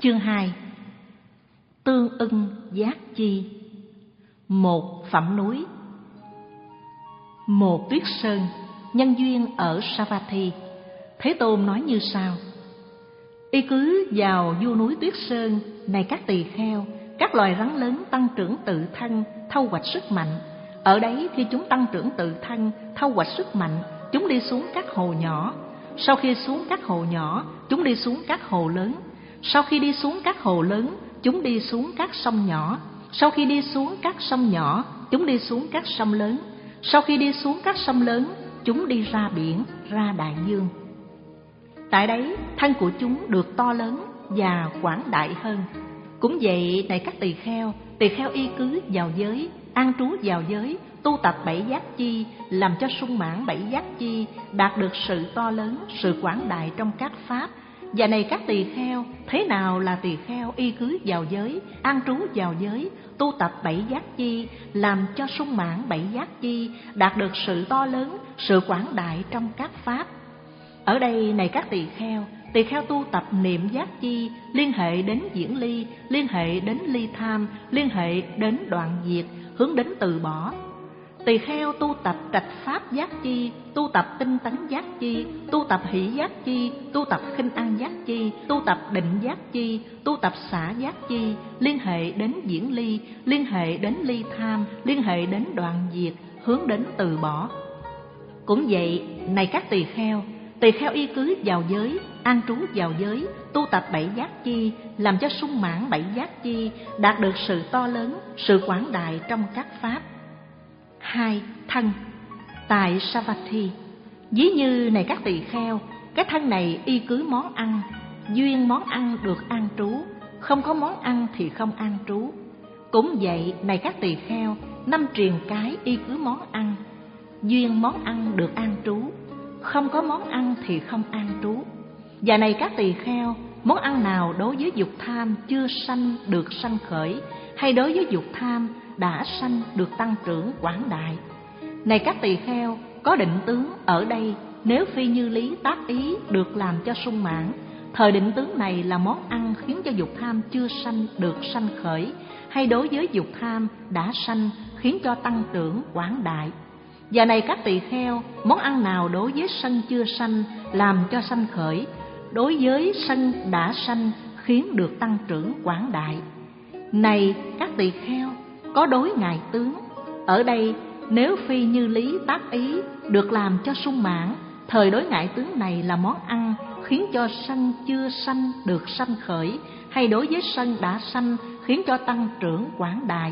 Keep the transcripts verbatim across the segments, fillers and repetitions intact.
Chương hai. Tương ưng giác chi. Một phẩm núi. Một tuyết sơn, nhân duyên ở Savatthi. Thế Tôn nói như sau: Y cứ vào vua núi Tuyết Sơn, này các tỳ kheo, các loài rắn lớn tăng trưởng tự thân, thâu hoạch sức mạnh. Ở đấy khi chúng tăng trưởng tự thân, thâu hoạch sức mạnh, chúng đi xuống các hồ nhỏ. Sau khi xuống các hồ nhỏ, chúng đi xuống các hồ lớn. Sau khi đi xuống các hồ lớn, chúng đi xuống các sông nhỏ. Sau khi đi xuống các sông nhỏ, chúng đi xuống các sông lớn. Sau khi đi xuống các sông lớn, chúng đi ra biển, ra đại dương. Tại đấy, thân của chúng được to lớn và quảng đại hơn. Cũng vậy, này các tỳ kheo, tỳ kheo y cứ vào giới, an trú vào giới, tu tập bảy giác chi, làm cho sung mãn bảy giác chi, đạt được sự to lớn, sự quảng đại trong các pháp. Và này các tỳ kheo, thế nào là tỳ kheo y cứ vào giới, an trú vào giới, tu tập bảy giác chi, làm cho sung mãn bảy giác chi, đạt được sự to lớn, sự quảng đại trong các pháp? Ở đây, này các tỳ kheo, tỳ kheo tu tập niệm giác chi, liên hệ đến diễn ly, liên hệ đến ly tham, liên hệ đến đoạn diệt, hướng đến từ bỏ. Tỳ kheo tu tập trạch pháp giác chi, tu tập tinh tấn giác chi, tu tập hỷ giác chi, tu tập khinh an giác chi, tu tập định giác chi, tu tập xả giác chi, liên hệ đến diễn ly, liên hệ đến ly tham, liên hệ đến đoạn diệt, hướng đến từ bỏ. Cũng vậy, này các tỳ kheo, tỳ kheo y cứ vào giới, an trú vào giới, tu tập bảy giác chi, làm cho sung mãn bảy giác chi, đạt được sự to lớn, sự quảng đại trong các pháp. Hai. Thân. Tại Savatthi, ví như này các tỳ kheo, cái thân này y cứ món ăn, duyên món ăn được an trú, không có món ăn thì không an trú. Cũng vậy, này các tỳ kheo, năm triền cái y cứ món ăn, duyên món ăn được an trú, không có món ăn thì không an trú. Và này các tỳ kheo, món ăn nào đối với dục tham chưa sanh được sanh khởi, hay đối với dục tham đã sanh được tăng trưởng quảng đại? Này các tỳ kheo, có định tướng ở đây, nếu phi như lý tác ý được làm cho sung mãn, thời định tướng này là món ăn khiến cho dục tham chưa sanh được sanh khởi, hay đối với dục tham đã sanh khiến cho tăng trưởng quảng đại? Và này các tỳ kheo, món ăn nào đối với sân chưa sanh làm cho sanh khởi, đối với sân đã sanh khiến được tăng trưởng quảng đại? Này các tỳ kheo, có đối ngại tướng ở đây, nếu phi như lý tác ý được làm cho sung mãn, thời đối ngại tướng này là món ăn khiến cho sân chưa sanh được sanh khởi, hay đối với sân đã sanh khiến cho tăng trưởng quảng đại?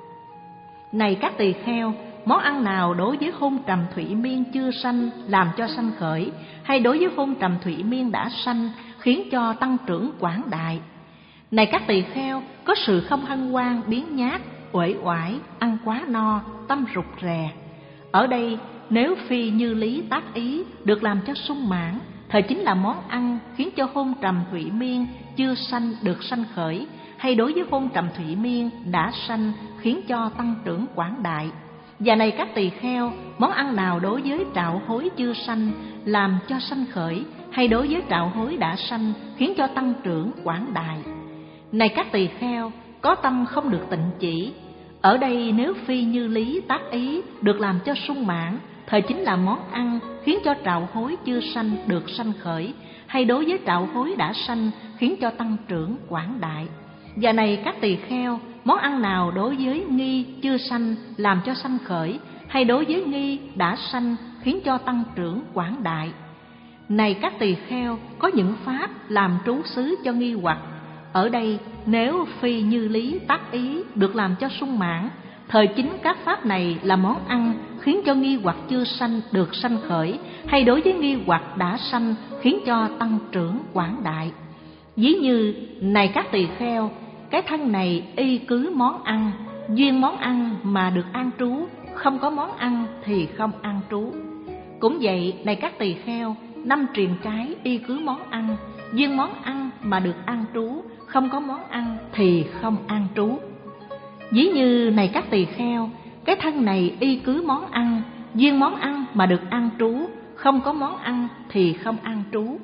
Này các tỳ kheo, món ăn nào đối với hôn trầm thủy miên chưa sanh làm cho sanh khởi, hay đối với hôn trầm thủy miên đã sanh khiến cho tăng trưởng quảng đại? Này các tỳ kheo, có sự không hân hoan biến nhát, uể oải, ăn quá no, tâm rụt rè. Ở đây, nếu phi như lý tác ý được làm cho sung mãn, thời chính là món ăn khiến cho hôn trầm thủy miên chưa sanh được sanh khởi, hay đối với hôn trầm thủy miên đã sanh khiến cho tăng trưởng quảng đại? Và này các tỳ kheo, món ăn nào đối với trạo hối chưa sanh làm cho sanh khởi, hay đối với trạo hối đã sanh khiến cho tăng trưởng quảng đại? Này các tỳ kheo, có tâm không được tịnh chỉ. Ở đây nếu phi như lý tác ý được làm cho sung mãn, thời chính là món ăn khiến cho trạo hối chưa sanh được sanh khởi, hay đối với trạo hối đã sanh khiến cho tăng trưởng quảng đại? Và này các tỳ kheo, món ăn nào đối với nghi chưa sanh làm cho sanh khởi, hay đối với nghi đã sanh khiến cho tăng trưởng quảng đại? Này các tỳ kheo, có những pháp làm trú xứ cho nghi hoặc. Ở đây, nếu phi như lý tác ý được làm cho sung mãn, thời chính các pháp này là món ăn khiến cho nghi hoặc chưa sanh được sanh khởi, hay đối với nghi hoặc đã sanh khiến cho tăng trưởng quảng đại? Ví như, này các tỳ kheo, cái thân này y cứ món ăn, duyên món ăn mà được an trú, không có món ăn thì không an trú. Cũng vậy, này các tỳ kheo, năm triền cái y cứ món ăn, duyên món ăn mà được an trú, không có món ăn thì không an trú. Ví như, này các tỳ kheo, cái thân này y cứ món ăn, duyên món ăn mà được an trú, không có món ăn thì không an trú.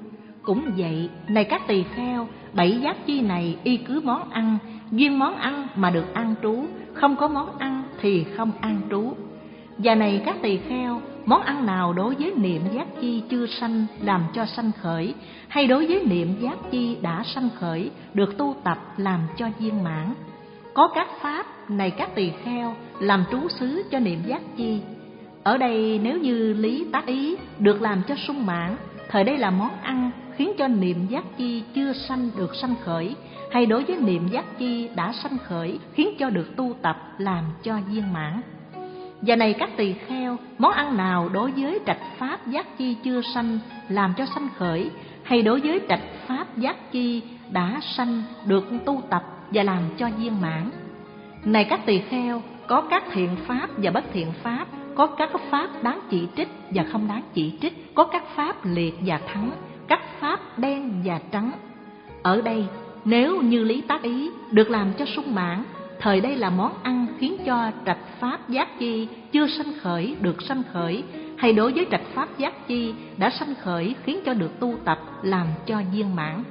Cũng vậy, này các tỳ kheo, bảy giác chi này y cứ món ăn, duyên món ăn mà được an trú, không có món ăn thì không an trú. Và này các tỳ kheo, món ăn nào đối với niệm giác chi chưa sanh làm cho sanh khởi, hay đối với niệm giác chi đã sanh khởi được tu tập làm cho viên mãn. Có các pháp, này các tỳ kheo, làm trú xứ cho niệm giác chi. Ở đây nếu như lý tác ý được làm cho sung mãn, thời đây là món ăn khiến cho niệm giác chi chưa sanh được sanh khởi, hay đối với niệm giác chi đã sanh khởi khiến cho được tu tập làm cho viên mãn. Và này các tỳ kheo, món ăn nào đối với trạch pháp giác chi chưa sanh làm cho sanh khởi, hay đối với trạch pháp giác chi đã sanh được tu tập và làm cho viên mãn. Này các tỳ kheo, có các thiện pháp và bất thiện pháp, có các pháp đáng chỉ trích và không đáng chỉ trích, có các pháp liệt và thắng, các pháp đen và trắng. Ở đây nếu như lý tác ý được làm cho sung mãn, thời đây là món ăn khiến cho trạch pháp giác chi chưa sanh khởi được sanh khởi, hay đối với trạch pháp giác chi đã sanh khởi khiến cho được tu tập làm cho viên mãn.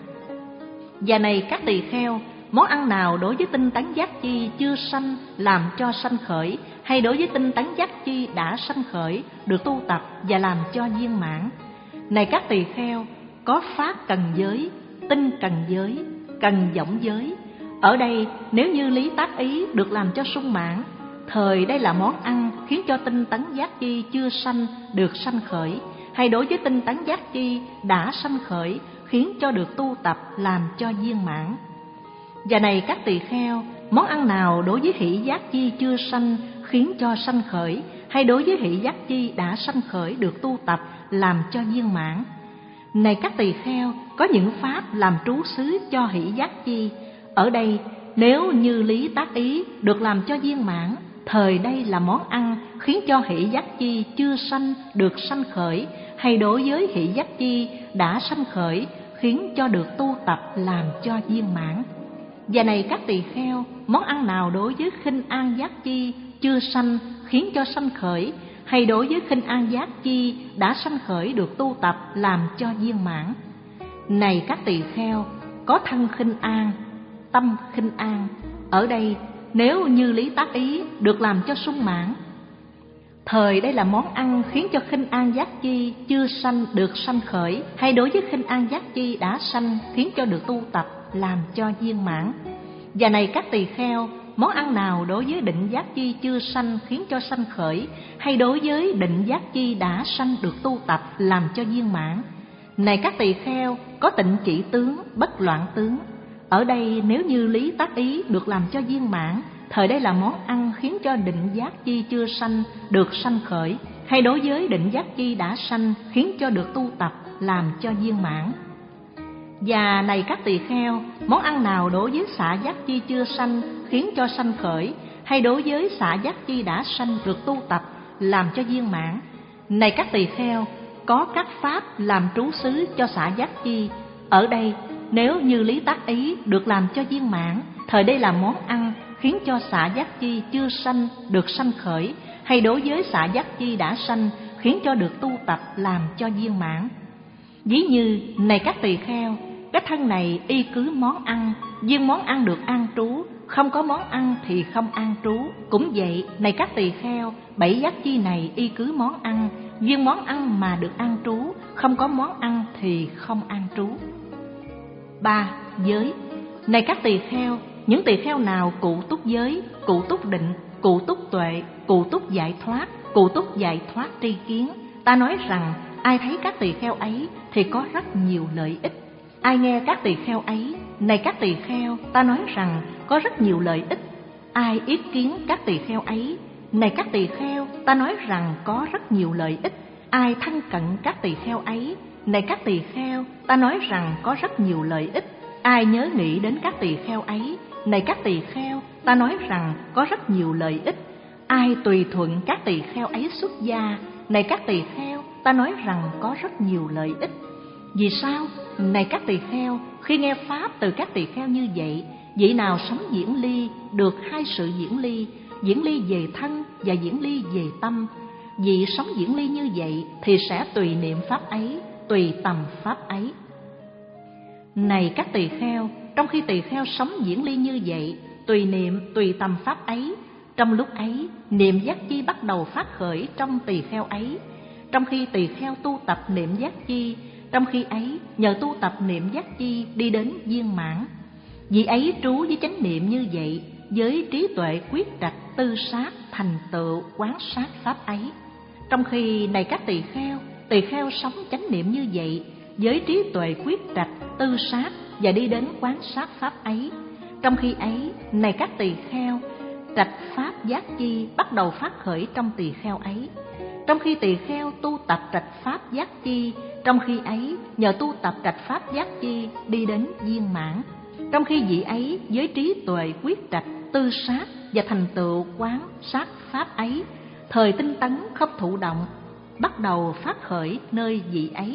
Và này các tỳ kheo, món ăn nào đối với tinh tấn giác chi chưa sanh làm cho sanh khởi, hay đối với tinh tấn giác chi đã sanh khởi được tu tập và làm cho viên mãn. Này các tỳ kheo, có pháp cần giới, tinh cần giới, cần võng giới. Ở đây nếu như lý tác ý được làm cho sung mãn, thời đây là món ăn khiến cho tinh tấn giác chi chưa sanh được sanh khởi, hay đối với tinh tấn giác chi đã sanh khởi khiến cho được tu tập làm cho viên mãn. Và này các tỳ kheo, món ăn nào đối với hỷ giác chi chưa sanh khiến cho sanh khởi, hay đối với hỷ giác chi đã sanh khởi được tu tập làm cho viên mãn. Này các tỳ kheo, có những pháp làm trú xứ cho hỷ giác chi. Ở đây nếu như lý tác ý được làm cho viên mãn, thời đây là món ăn khiến cho hỷ giác chi chưa sanh được sanh khởi, hay đối với hỷ giác chi đã sanh khởi khiến cho được tu tập làm cho viên mãn. Và này các tỳ kheo, món ăn nào đối với khinh an giác chi chưa sanh khiến cho sanh khởi, hay đối với khinh an giác chi đã sanh khởi được tu tập làm cho viên mãn. Này các tỳ kheo, có thân khinh an, tâm khinh an. Ở đây nếu như lý tác ý được làm cho sung mãn, thời đây là món ăn khiến cho khinh an giác chi chưa sanh được sanh khởi, hay đối với khinh an giác chi đã sanh khiến cho được tu tập làm cho viên mãn. Và này các tỳ kheo, món ăn nào đối với định giác chi chưa sanh khiến cho sanh khởi, hay đối với định giác chi đã sanh được tu tập làm cho viên mãn. Này các tỳ kheo, có tịnh chỉ tướng, bất loạn tướng. Ở đây nếu như lý tác ý được làm cho viên mãn, thời đây là món ăn khiến cho định giác chi chưa sanh được sanh khởi, hay đối với định giác chi đã sanh khiến cho được tu tập làm cho viên mãn. Và này các tỳ kheo, món ăn nào đối với xả giác chi chưa sanh khiến cho sanh khởi, hay đối với xả giác chi đã sanh được tu tập làm cho viên mãn. Này các tỳ kheo, có các pháp làm trú xứ cho xả giác chi. Ở đây nếu như lý tác ý được làm cho viên mãn, thời đây là món ăn khiến cho xả giác chi chưa sanh được sanh khởi, hay đối với xả giác chi đã sanh khiến cho được tu tập làm cho viên mãn. Ví như này các tỳ kheo, cái thân này y cứ món ăn, duyên món ăn được an trú, không có món ăn thì không an trú. Cũng vậy, này các tỳ kheo, bảy giác chi này y cứ món ăn, duyên món ăn mà được an trú, không có món ăn thì không an trú. Ba. Giới. Này các tỳ kheo, những tỳ kheo nào cụ túc giới, cụ túc định, cụ túc tuệ, cụ túc giải thoát, cụ túc giải thoát tri kiến, ta nói rằng ai thấy các tỳ kheo ấy thì có rất nhiều lợi ích. Ai nghe các tỳ kheo ấy, này các tỳ kheo, ta nói rằng có rất nhiều lợi ích. Ai yết kiến các tỳ kheo ấy, này các tỳ kheo, ta nói rằng có rất nhiều lợi ích. Ai thân cận các tỳ kheo ấy, này các tỳ kheo, ta nói rằng có rất nhiều lợi ích. Ai nhớ nghĩ đến các tỳ kheo ấy, này các tỳ kheo, ta nói rằng có rất nhiều lợi ích. Ai tùy thuận các tỳ kheo ấy xuất gia, này các tỳ kheo, ta nói rằng có rất nhiều lợi ích. Vì sao? Này các tỳ kheo, khi nghe pháp từ các tỳ kheo như vậy, vị nào sống diễn ly được hai sự diễn ly, diễn ly về thân và diễn ly về tâm. Vị sống diễn ly như vậy thì sẽ tùy niệm pháp ấy, tùy tầm pháp ấy. Này các tỳ kheo, trong khi tỳ kheo sống diễn ly như vậy, tùy niệm tùy tầm pháp ấy, trong lúc ấy niệm giác chi bắt đầu phát khởi trong tỳ kheo ấy. Trong khi tỳ kheo tu tập niệm giác chi, trong khi ấy nhờ tu tập niệm giác chi đi đến viên mãn. Vị ấy trú với chánh niệm như vậy, với trí tuệ quyết trạch tư sát thành tựu quán sát pháp ấy. Trong khi này các tỳ kheo, tỳ kheo sống chánh niệm như vậy, với trí tuệ quyết trạch tư sát và đi đến quán sát pháp ấy. Trong khi ấy, này các tỳ kheo, trạch pháp giác chi bắt đầu phát khởi trong tỳ kheo ấy. Trong khi tỳ kheo tu tập trạch pháp giác chi, trong khi ấy nhờ tu tập trạch pháp giác chi đi đến viên mãn. Trong khi vị ấy với trí tuệ quyết trạch tư sát và thành tựu quán sát pháp ấy, thời tinh tấn không thụ động bắt đầu phát khởi nơi vị ấy.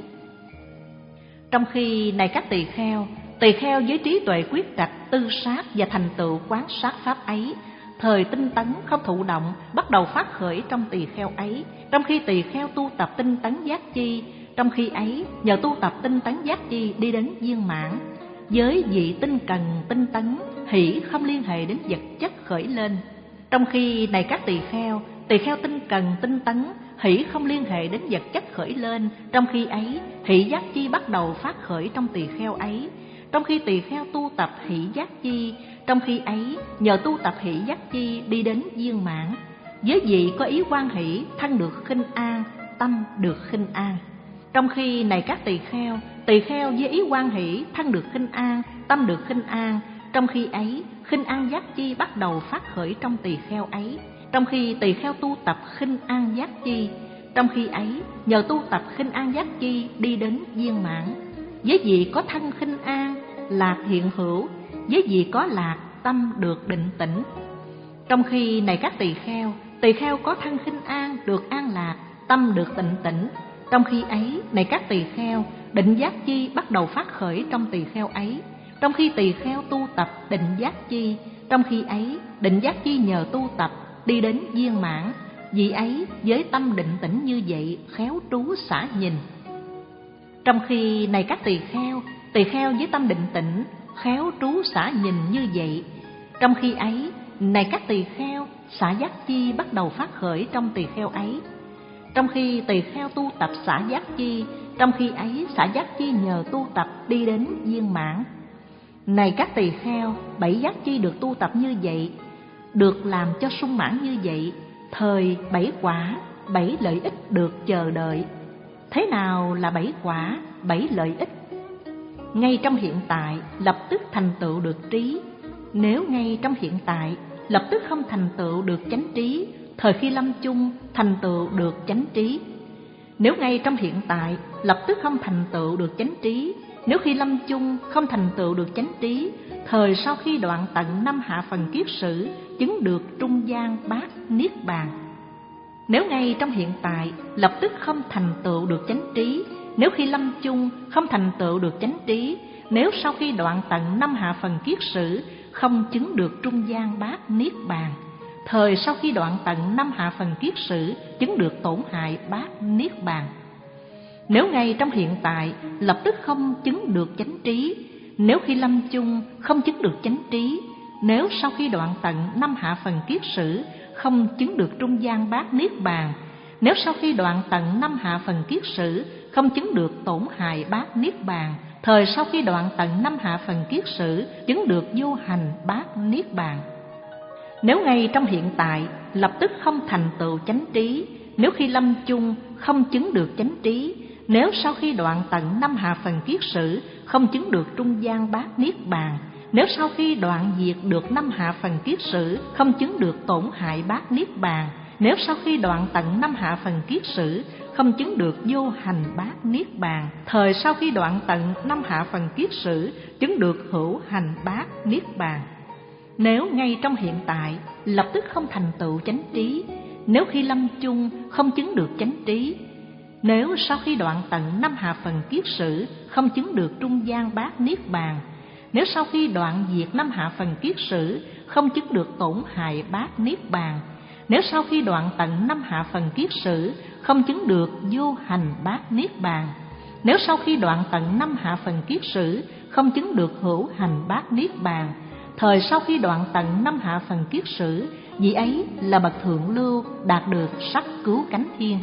Trong khi này các tỳ kheo, tỳ kheo với trí tuệ quyết trạch tư sát và thành tựu quán sát pháp ấy, thời tinh tấn không thụ động bắt đầu phát khởi trong tỳ kheo ấy. Trong khi tỳ kheo tu tập tinh tấn giác chi, trong khi ấy nhờ tu tập tinh tấn giác chi đi đến viên mãn. Với vị tinh cần tinh tấn, hỷ không liên hệ đến vật chất khởi lên. Trong khi này các tỳ kheo, tỳ kheo tinh cần tinh tấn, hỷ không liên hệ đến vật chất khởi lên. Trong khi ấy, hỷ giác chi bắt đầu phát khởi trong tỳ kheo ấy. Trong khi tỳ kheo tu tập hỷ giác chi, trong khi ấy nhờ tu tập hỷ giác chi đi đến viên mãn. Với vị có ý hoan hỷ, thân được khinh an, tâm được khinh an. Trong khi này các tỳ kheo, tỳ kheo với ý hoan hỷ, thân được khinh an, tâm được khinh an. Trong khi ấy, khinh an giác chi bắt đầu phát khởi trong tỳ kheo ấy. Trong khi tỳ kheo tu tập khinh an giác chi, trong khi ấy nhờ tu tập khinh an giác chi đi đến viên mãn. Với vị có thân khinh an, lạc hiện hữu, với vị có lạc, tâm được định tĩnh. Trong khi này các tỳ kheo, tỳ kheo có thân khinh an, được an lạc, tâm được tịnh tĩnh. Trong khi ấy, này các tỳ kheo, định giác chi bắt đầu phát khởi trong tỳ kheo ấy. Trong khi tỳ kheo tu tập định giác chi, trong khi ấy định giác chi nhờ tu tập đi đến viên mãn. Vị ấy với tâm định tĩnh như vậy, khéo trú xả nhìn. Trong khi này các tỳ kheo, tỳ kheo với tâm định tĩnh, khéo trú xả nhìn như vậy. Trong khi ấy, này các tỳ kheo, xả giác chi bắt đầu phát khởi trong tỳ kheo ấy. Trong khi tỳ kheo tu tập xả giác chi, trong khi ấy xả giác chi nhờ tu tập đi đến viên mãn. Này các tỳ kheo, bảy giác chi được tu tập như vậy, được làm cho sung mãn như vậy, thời bảy quả, bảy lợi ích được chờ đợi. Thế nào là bảy quả, bảy lợi ích? Ngay trong hiện tại lập tức thành tựu được trí. Nếu ngay trong hiện tại lập tức không thành tựu được chánh trí, thời khi lâm chung thành tựu được chánh trí. Nếu ngay trong hiện tại lập tức không thành tựu được chánh trí, nếu khi lâm chung không thành tựu được chánh trí, thời sau khi đoạn tận năm hạ phần kiết sử chứng được trung gian bát niết bàn. Nếu ngay trong hiện tại lập tức không thành tựu được chánh trí, nếu khi lâm chung không thành tựu được chánh trí, nếu sau khi đoạn tận năm hạ phần kiết sử không chứng được trung gian bát niết bàn, thời sau khi đoạn tận năm hạ phần kiết sử chứng được tổn hại bát niết bàn. Nếu ngay trong hiện tại lập tức không chứng được chánh trí, nếu khi lâm chung không chứng được chánh trí, nếu sau khi đoạn tận năm hạ phần kiết sử không chứng được trung gian bát niết bàn, nếu sau khi đoạn tận năm hạ phần kiết sử không chứng được tổn hại bát niết bàn, thời sau khi đoạn tận năm hạ phần kiết sử chứng được vô hành bát niết bàn. Nếu ngay trong hiện tại lập tức không thành tựu chánh trí, nếu khi lâm chung không chứng được chánh trí, nếu sau khi đoạn tận năm hạ phần kiết sử không chứng được trung gian bát niết bàn, nếu sau khi đoạn diệt được năm hạ phần kiết sử không chứng được tổn hại bát niết bàn, nếu sau khi đoạn tận năm hạ phần kiết sử không chứng được vô hành bát niết bàn, thời sau khi đoạn tận năm hạ phần kiết sử chứng được hữu hành bát niết bàn. Nếu ngay trong hiện tại lập tức không thành tựu chánh trí, nếu khi lâm chung không chứng được chánh trí, nếu sau khi đoạn tận năm hạ phần kiết sử không chứng được trung gian bát niết bàn, nếu sau khi đoạn diệt năm hạ phần kiết sử không chứng được tổn hại bát niết bàn, nếu sau khi đoạn tận năm hạ phần kiết sử không chứng được vô hành bát niết bàn, nếu sau khi đoạn tận năm hạ phần kiết sử không chứng được hữu hành bát niết bàn. Thời sau khi đoạn tận năm hạ phần kiết sử, vị ấy là bậc thượng lưu, đạt được sắc cứu cánh thiên.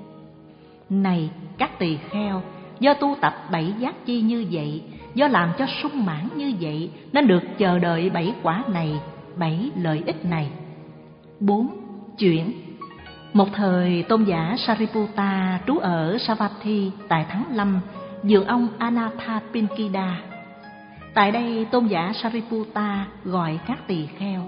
Này các tỳ kheo, do tu tập bảy giác chi như vậy, do làm cho sung mãn như vậy, nên được chờ đợi bảy quả này, bảy lợi ích này. Bốn. Chuyển. Một thời tôn giả Sariputta trú ở Savatthi tại tháng Lâm, vườn ông Anathapindika. Tại đây tôn giả Sariputta gọi các tỳ kheo: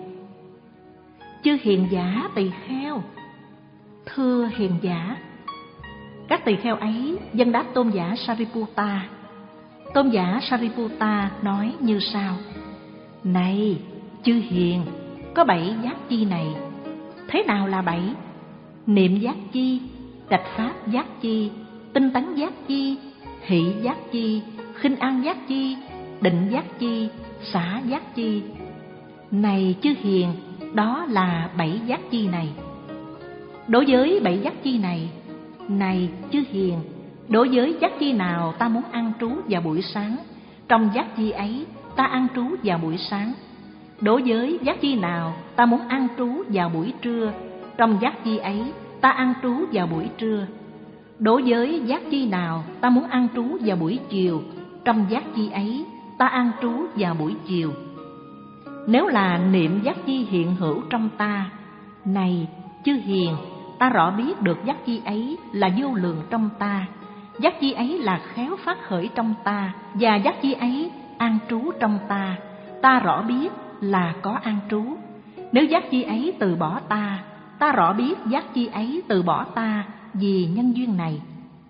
Chư hiền giả tỳ kheo. Thưa hiền giả. Các tỳ kheo ấy dâng đáp tôn giả Sariputta. Tôn giả Sariputta nói như sau: Này chư hiền, có bảy giác chi này. Thế nào là bảy? Niệm giác chi, trạch pháp giác chi, tinh tấn giác chi, hỷ giác chi, khinh an giác chi, định giác chi, xả giác chi. Này chư hiền, đó là bảy giác chi này. Đối với bảy giác chi này, này chư hiền, đối với giác chi nào ta muốn an trú vào buổi sáng, trong giác chi ấy ta an trú vào buổi sáng. Đối với giác chi nào ta muốn an trú vào buổi trưa, trong giác chi ấy ta an trú vào buổi trưa. Đối với giác chi nào ta muốn an trú vào buổi chiều, trong giác chi ấy ta an trú vào buổi chiều. Nếu là niệm giác chi hiện hữu trong ta, này chư hiền, ta rõ biết được giác chi ấy là vô lượng trong ta, giác chi ấy là khéo phát khởi trong ta, và giác chi ấy an trú trong ta, ta rõ biết là có an trú. Nếu giác chi ấy từ bỏ ta, ta rõ biết giác chi ấy từ bỏ ta vì nhân duyên này.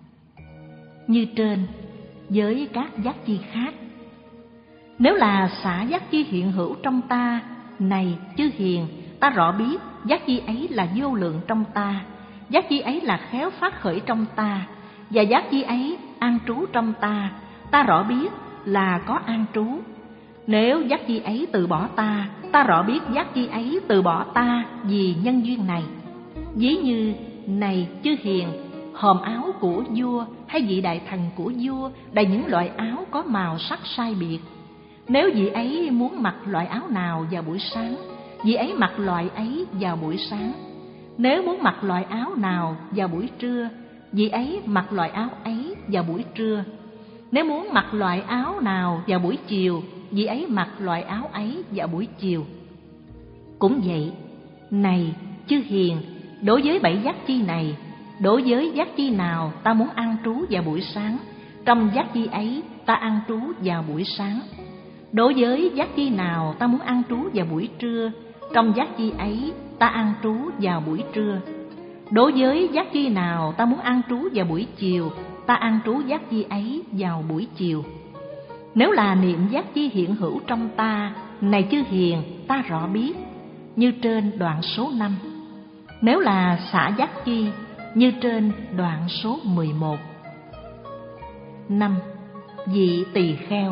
Như trên, với các giác chi khác. Nếu là xả giác chi hiện hữu trong ta, này chư hiền, ta rõ biết giác chi ấy là vô lượng trong ta, giác chi ấy là khéo phát khởi trong ta, và giác chi ấy an trú trong ta, ta rõ biết là có an trú. Nếu giác chi ấy từ bỏ ta, ta rõ biết giác chi ấy từ bỏ ta vì nhân duyên này. Ví như, này chư hiền, hòm áo của vua hay vị đại thần của vua đầy những loại áo có màu sắc sai biệt. Nếu vị ấy muốn mặc loại áo nào vào buổi sáng, vị ấy mặc loại ấy vào buổi sáng. Nếu muốn mặc loại áo nào vào buổi trưa, vị ấy mặc loại áo ấy vào buổi trưa. Nếu muốn mặc loại áo nào vào buổi chiều, vị ấy mặc loại áo ấy vào buổi chiều. Cũng vậy, này chư hiền, đối với bảy giác chi này, đối với giác chi nào ta muốn an trú vào buổi sáng, trong giác chi ấy ta an trú vào buổi sáng. Đối với giác chi nào ta muốn an trú vào buổi trưa, trong giác chi ấy ta an trú vào buổi trưa. Đối với giác chi nào ta muốn an trú vào buổi chiều, ta an trú giác chi ấy vào buổi chiều. Nếu là niệm giác chi hiện hữu trong ta, này chư hiền, ta rõ biết. Như trên đoạn số năm. Nếu là xả giác chi, như trên đoạn số mười một. Năm. Vị tỳ kheo.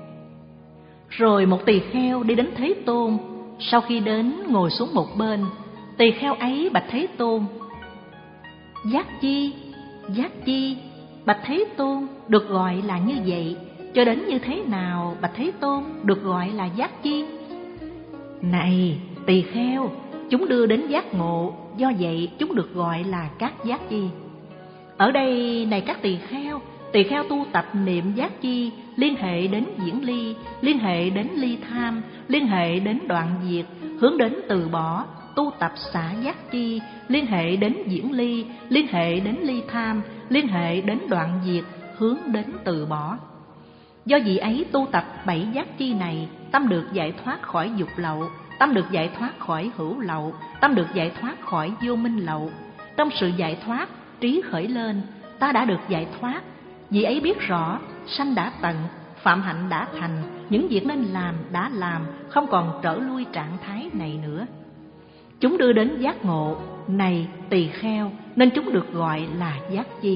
Rồi một tỳ kheo đi đến Thế Tôn. Sau khi đến ngồi xuống một bên, tỳ kheo ấy bạch Thế Tôn: Giác chi, giác chi, bạch Thế Tôn, được gọi là như vậy, cho đến như thế nào bạch Thế Tôn được gọi là giác chi? Này tỳ kheo, chúng đưa đến giác ngộ, do vậy chúng được gọi là các giác chi. Ở đây, này các tỳ kheo, tỳ kheo tu tập niệm giác chi, liên hệ đến diễn ly, liên hệ đến ly tham, liên hệ đến đoạn diệt, hướng đến từ bỏ. Tu tập xả giác chi, liên hệ đến diễn ly, liên hệ đến ly tham, liên hệ đến đoạn diệt, hướng đến từ bỏ. Do vị ấy tu tập bảy giác chi này, tâm được giải thoát khỏi dục lậu, tâm được giải thoát khỏi hữu lậu, tâm được giải thoát khỏi vô minh lậu. Trong sự giải thoát, trí khởi lên, ta đã được giải thoát. Vị ấy biết rõ, sanh đã tận, phạm hạnh đã thành, những việc nên làm đã làm, không còn trở lui trạng thái này nữa. Chúng đưa đến giác ngộ, này tỳ kheo, nên chúng được gọi là giác chi.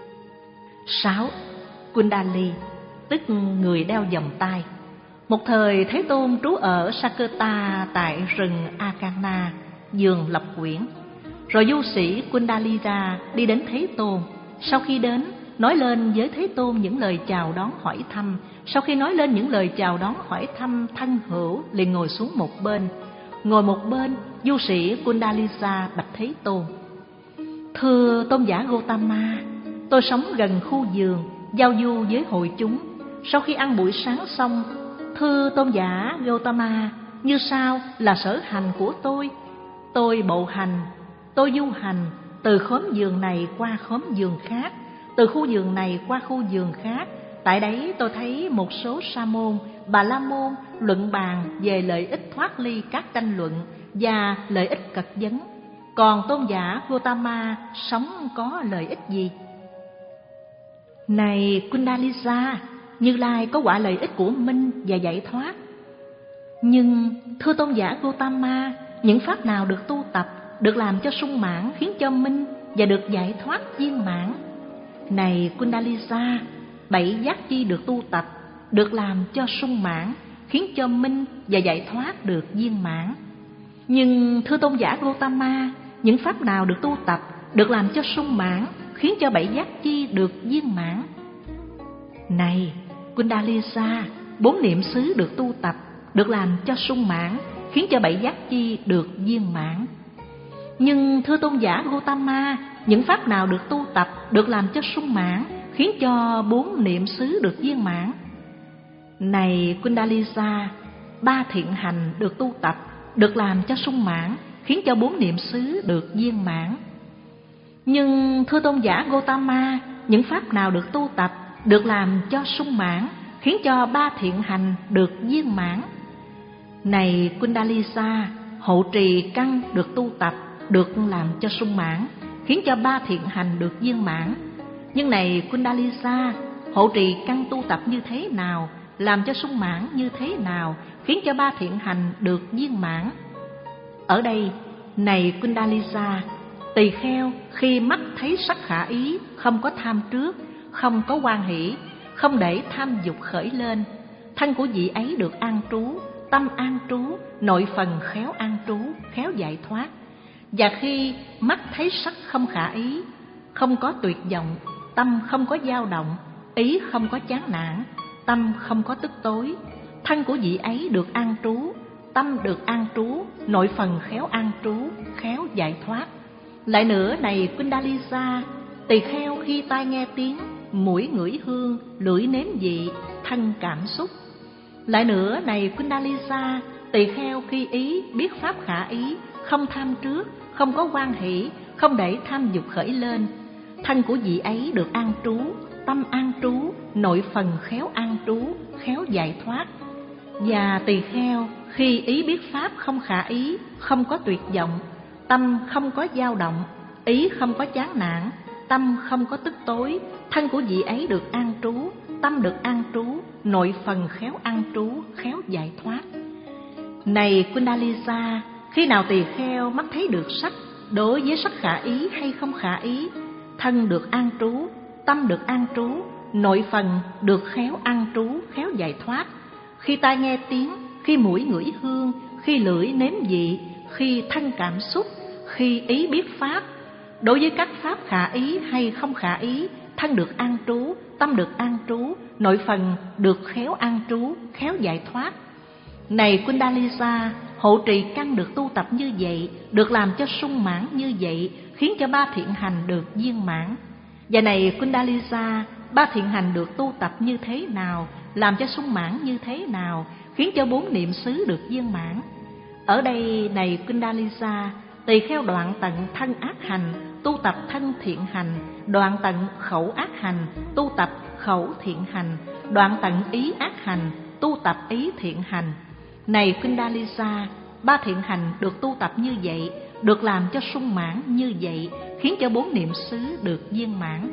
Sáu. Kundali, tức người đeo vòng tay. Một thời Thế Tôn trú ở Sakerta tại rừng Akana, vườn Lập Quyển. Rồi du sĩ Kundalira đi đến Thế Tôn. Sau khi đến, nói lên với Thế Tôn những lời chào đón hỏi thăm. Sau khi nói lên những lời chào đón hỏi thăm, thân hữu liền ngồi xuống một bên. Ngồi một bên, du sĩ Kundalisa bạch Thế Tôn: Thưa tôn giả Gotama, tôi sống gần khu vườn, giao du với hội chúng. Sau khi ăn buổi sáng xong, thưa tôn giả Gotama, như sau là sở hành của tôi. Tôi bộ hành, tôi du hành từ khóm vườn này qua khóm vườn khác, từ khu vườn này qua khu vườn khác. Tại đấy tôi thấy một số sa môn, bà la môn luận bàn về lợi ích thoát ly các tranh luận và lợi ích cật vấn. Còn tôn giả Gotama sống có lợi ích gì? Này Kundalisa, Như Lai có quả lợi ích của minh và giải thoát. Nhưng thưa tôn giả Gotama, những pháp nào được tu tập, được làm cho sung mãn, khiến cho minh và được giải thoát viên mãn? Này Kundalisa, bảy giác chi được tu tập, được làm cho sung mãn, khiến cho minh và giải thoát được viên mãn. Nhưng thưa tôn giả Gotama, những pháp nào được tu tập, được làm cho sung mãn, khiến cho bảy giác chi được viên mãn? Này Kundalisa, bốn niệm xứ được tu tập, được làm cho sung mãn, khiến cho bảy giác chi được viên mãn. Nhưng thưa tôn giả Gotama, những pháp nào được tu tập, được làm cho sung mãn, khiến cho bốn niệm xứ được viên mãn? Này Kundalisa, ba thiện hành được tu tập, được làm cho sung mãn, khiến cho bốn niệm xứ được viên mãn. Nhưng thưa tôn giả Gotama, những pháp nào được tu tập, được làm cho sung mãn, khiến cho ba thiện hành được viên mãn? Này Kundalisa, hộ trì căn được tu tập, được làm cho sung mãn, khiến cho ba thiện hành được viên mãn. Nhưng này Kundalisa, hộ trì căn tu tập như thế nào, làm cho sung mãn như thế nào, khiến cho ba thiện hành được viên mãn? Ở đây, này Kundalisa, tỳ kheo khi mắt thấy sắc khả ý, không có tham trước, không có hoan hỷ, không để tham dục khởi lên, thân của vị ấy được an trú, tâm an trú, nội phần khéo an trú, khéo giải thoát. Và khi mắt thấy sắc không khả ý, không có tuyệt vọng, tâm không có dao động, ý không có chán nản, tâm không có tức tối, thân của vị ấy được an trú, tâm được an trú, nội phần khéo an trú, khéo giải thoát. Lại nữa này Kundalisa, tỳ kheo khi tai nghe tiếng, mũi ngửi hương, lưỡi nếm vị, thân cảm xúc. Lại nữa này Kundalisa, tỳ kheo khi ý biết pháp khả ý, không tham trước, không có hoan hỷ, không để tham dục khởi lên, thân của vị ấy được an trú, tâm an trú, nội phần khéo an trú, khéo giải thoát. Và tỳ kheo khi ý biết pháp không khả ý, không có tuyệt vọng, tâm không có dao động, ý không có chán nản, tâm không có tức tối, thân của vị ấy được an trú, tâm được an trú, nội phần khéo an trú, khéo giải thoát. Này Kundalisa, khi nào tỳ kheo mắt thấy được sắc, đối với sắc khả ý hay không khả ý, thân được an trú, tâm được an trú, nội phần được khéo an trú, khéo giải thoát. Khi tai nghe tiếng, khi mũi ngửi hương, khi lưỡi nếm vị, khi thân cảm xúc, khi ý biết pháp, đối với các pháp khả ý hay không khả ý, thân được an trú, tâm được an trú, nội phần được khéo an trú, khéo giải thoát. Này Kundalisa, hộ trì căn được tu tập như vậy, được làm cho sung mãn như vậy, khiến cho ba thiện hành được viên mãn. Và này Kundalisa, ba thiện hành được tu tập như thế nào, làm cho sung mãn như thế nào, khiến cho bốn niệm xứ được viên mãn? Ở đây này Kundalisa, tỳ kheo đoạn tận thân ác hành, tu tập thân thiện hành, đoạn tận khẩu ác hành, tu tập khẩu thiện hành, đoạn tận ý ác hành, tu tập ý thiện hành. Này Kundalisa, ba thiện hành được tu tập như vậy, được làm cho sung mãn như vậy, khiến cho bốn niệm xứ được viên mãn.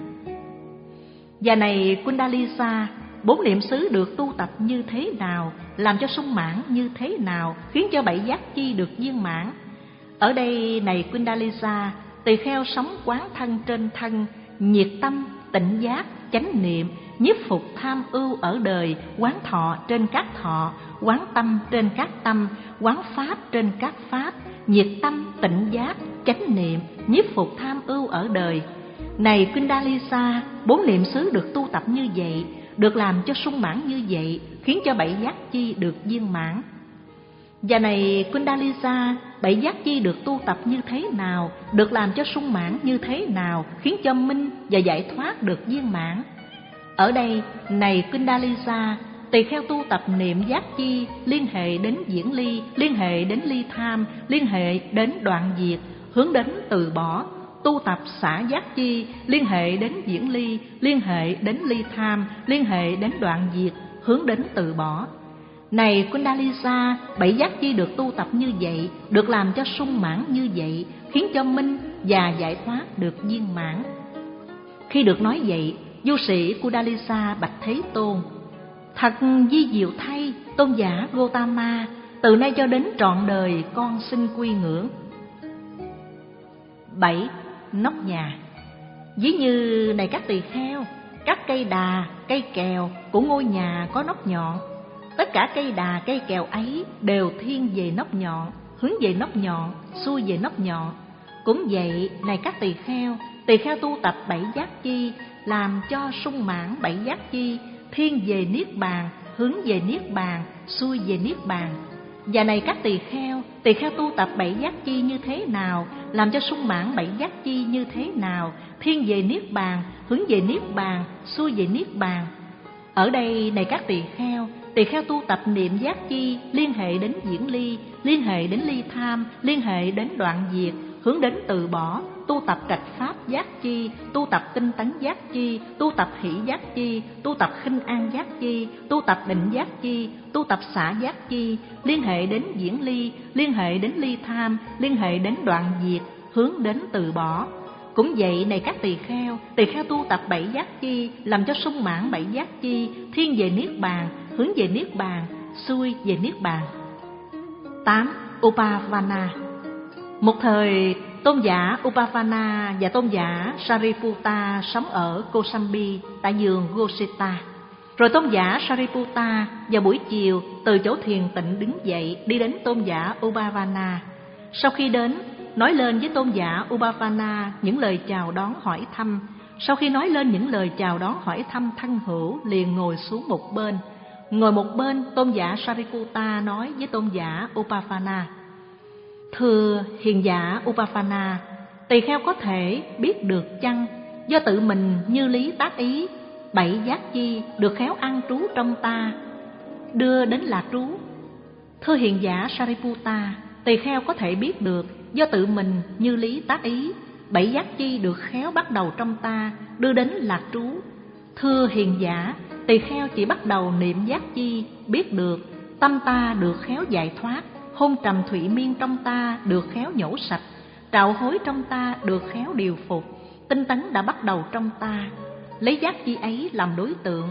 Và này Kundalisa, bốn niệm xứ được tu tập như thế nào, làm cho sung mãn như thế nào, khiến cho bảy giác chi được viên mãn? Ở đây này Kundalisa, tỳ kheo sống quán thân trên thân, nhiệt tâm, tịnh giác, chánh niệm, nhiếp phục tham ưu ở đời, quán thọ trên các thọ, quán tâm trên các tâm, quán pháp trên các pháp, nhiệt tâm, tịnh giác, chánh niệm, nhiếp phục tham ưu ở đời. Này Kundalisa, bốn niệm xứ được tu tập như vậy, được làm cho sung mãn như vậy, khiến cho bảy giác chi được viên mãn. Và này Kundalisa, bảy giác chi được tu tập như thế nào, được làm cho sung mãn như thế nào, khiến cho minh và giải thoát được viên mãn. Ở đây, này Kundalisa, tỳ kheo tu tập niệm giác chi liên hệ đến diễn ly, liên hệ đến ly tham, liên hệ đến đoạn diệt, hướng đến từ bỏ. Tu tập xả giác chi liên hệ đến diễn ly, liên hệ đến ly tham, liên hệ đến đoạn diệt, hướng đến từ bỏ. Này Kundalisa, bảy giác chi được tu tập như vậy, được làm cho sung mãn như vậy, khiến cho minh và giải thoát được viên mãn. Khi được nói vậy, du sĩ Kundalisa bạch Thế Tôn: Thật vi diệu thay, tôn giả Gotama, từ nay cho đến trọn đời con xin quy ngưỡng. Bảy. Nóc nhà. Ví như này các tỳ kheo, các cây đà, cây kèo của ngôi nhà có nóc nhọn. Tất cả cây đà, cây kèo ấy đều thiên về nóc nhọn, hướng về nóc nhọn, xuôi về nóc nhọn. Cũng vậy, này các tỳ kheo, tỳ kheo tu tập bảy giác chi, làm cho sung mãn bảy giác chi, thiên về niết bàn, hướng về niết bàn, xuôi về niết bàn. Và này các tỳ kheo, tỳ kheo tu tập bảy giác chi như thế nào, làm cho sung mãn bảy giác chi như thế nào, thiên về niết bàn, hướng về niết bàn, xuôi về niết bàn. Ở đây, này các tỳ kheo, tỳ kheo tu tập niệm giác chi liên hệ đến diễn ly, liên hệ đến ly tham, liên hệ đến đoạn diệt, hướng đến từ bỏ. Tu tập trạch pháp giác chi, tu tập tinh tấn giác chi, tu tập hỷ giác chi, tu tập khinh an giác chi, tu tập định giác chi, tu tập xả giác chi, liên hệ đến diễn ly, liên hệ đến ly tham, liên hệ đến đoạn diệt, hướng đến từ bỏ. Cũng vậy, này các tỳ kheo, tỳ kheo tu tập bảy giác chi, làm cho sung mãn bảy giác chi, thiên về niết bàn, hướng về niết bàn, xuôi về niết bàn. Tám. Upavana. Một thời, tôn giả Upavana và tôn giả Sariputta sống ở Kosambi tại vườn Gosita. Rồi tôn giả Sariputta vào buổi chiều từ chỗ thiền tịnh đứng dậy, đi đến tôn giả Upavana. Sau khi đến, nói lên với tôn giả Upavana những lời chào đón hỏi thăm. Sau khi nói lên những lời chào đón hỏi thăm thân hữu, liền ngồi xuống một bên. Ngồi một bên, tôn giả Sariputta nói với tôn giả Upavana: Thưa hiền giả Upavana, tỳ kheo có thể biết được chăng, do tự mình như lý tác ý, bảy giác chi được khéo ăn trú trong ta, đưa đến lạc trú? Thưa hiền giả Sariputta, tỳ kheo có thể biết được, do tự mình như lý tác ý, bảy giác chi được khéo bắt đầu trong ta, đưa đến lạc trú. Thưa hiền giả, tỳ kheo chỉ bắt đầu niệm giác chi, biết được, tâm ta được khéo giải thoát, hôn trầm thụy miên trong ta được khéo nhổ sạch, trạo hối trong ta được khéo điều phục, tinh tấn đã bắt đầu trong ta. Lấy giác chi ấy làm đối tượng,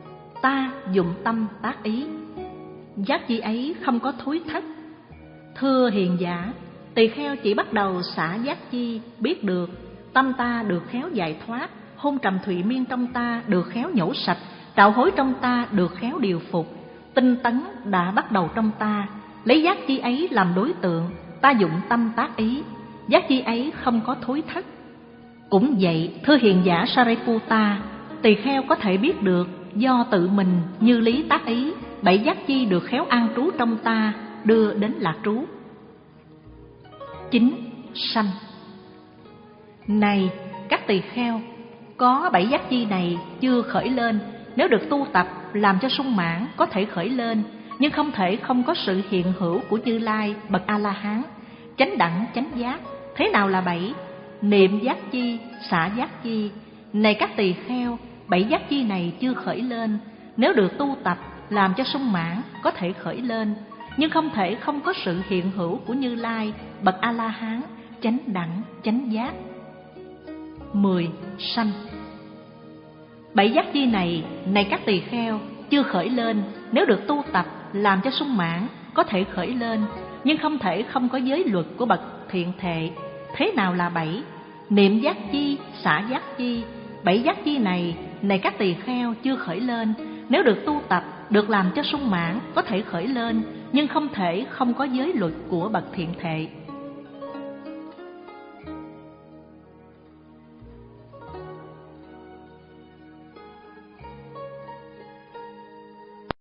ta dụng tâm tác ý. Giác chi ấy không có thối thất. Thưa hiền giả, tỳ kheo chỉ bắt đầu xả giác chi, biết được, tâm ta được khéo giải thoát, hôn trầm thụy miên trong ta được khéo nhổ sạch, trạo hối trong ta được khéo điều phục, tinh tấn đã bắt đầu trong ta. Lấy giác chi ấy làm đối tượng, ta dụng tâm tác ý. Giác chi ấy không có thối thất. Cũng vậy, thưa hiền giả Sariputta, tỳ kheo có thể biết được, do tự mình như lý tác ý, bảy giác chi được khéo an trú trong ta, đưa đến lạc trú. Chín. Sanh. Này các tỳ kheo, có bảy giác chi này chưa khởi lên, nếu được tu tập làm cho sung mãn có thể khởi lên, nhưng không thể không có sự hiện hữu của Như Lai bậc A-la-hán, chánh đẳng chánh giác. Thế nào là bảy? Niệm giác chi, xả giác chi. Này các tỳ kheo, bảy giác chi này chưa khởi lên, nếu được tu tập làm cho sung mãn có thể khởi lên, nhưng không thể không có sự hiện hữu của Như Lai bậc A-la-hán, chánh đẳng chánh giác. Mười. Sanh. Bảy giác chi này, này các tỳ kheo, chưa khởi lên, nếu được tu tập làm cho sung mãn có thể khởi lên, nhưng không thể không có giới luật của bậc thiện thệ. Thế nào là bảy? Niệm giác chi, xả giác chi. Bảy giác chi này, này các tỳ kheo, chưa khởi lên, nếu được tu tập được làm cho sung mãn có thể khởi lên, nhưng không thể không có giới luật của bậc thiện thệ.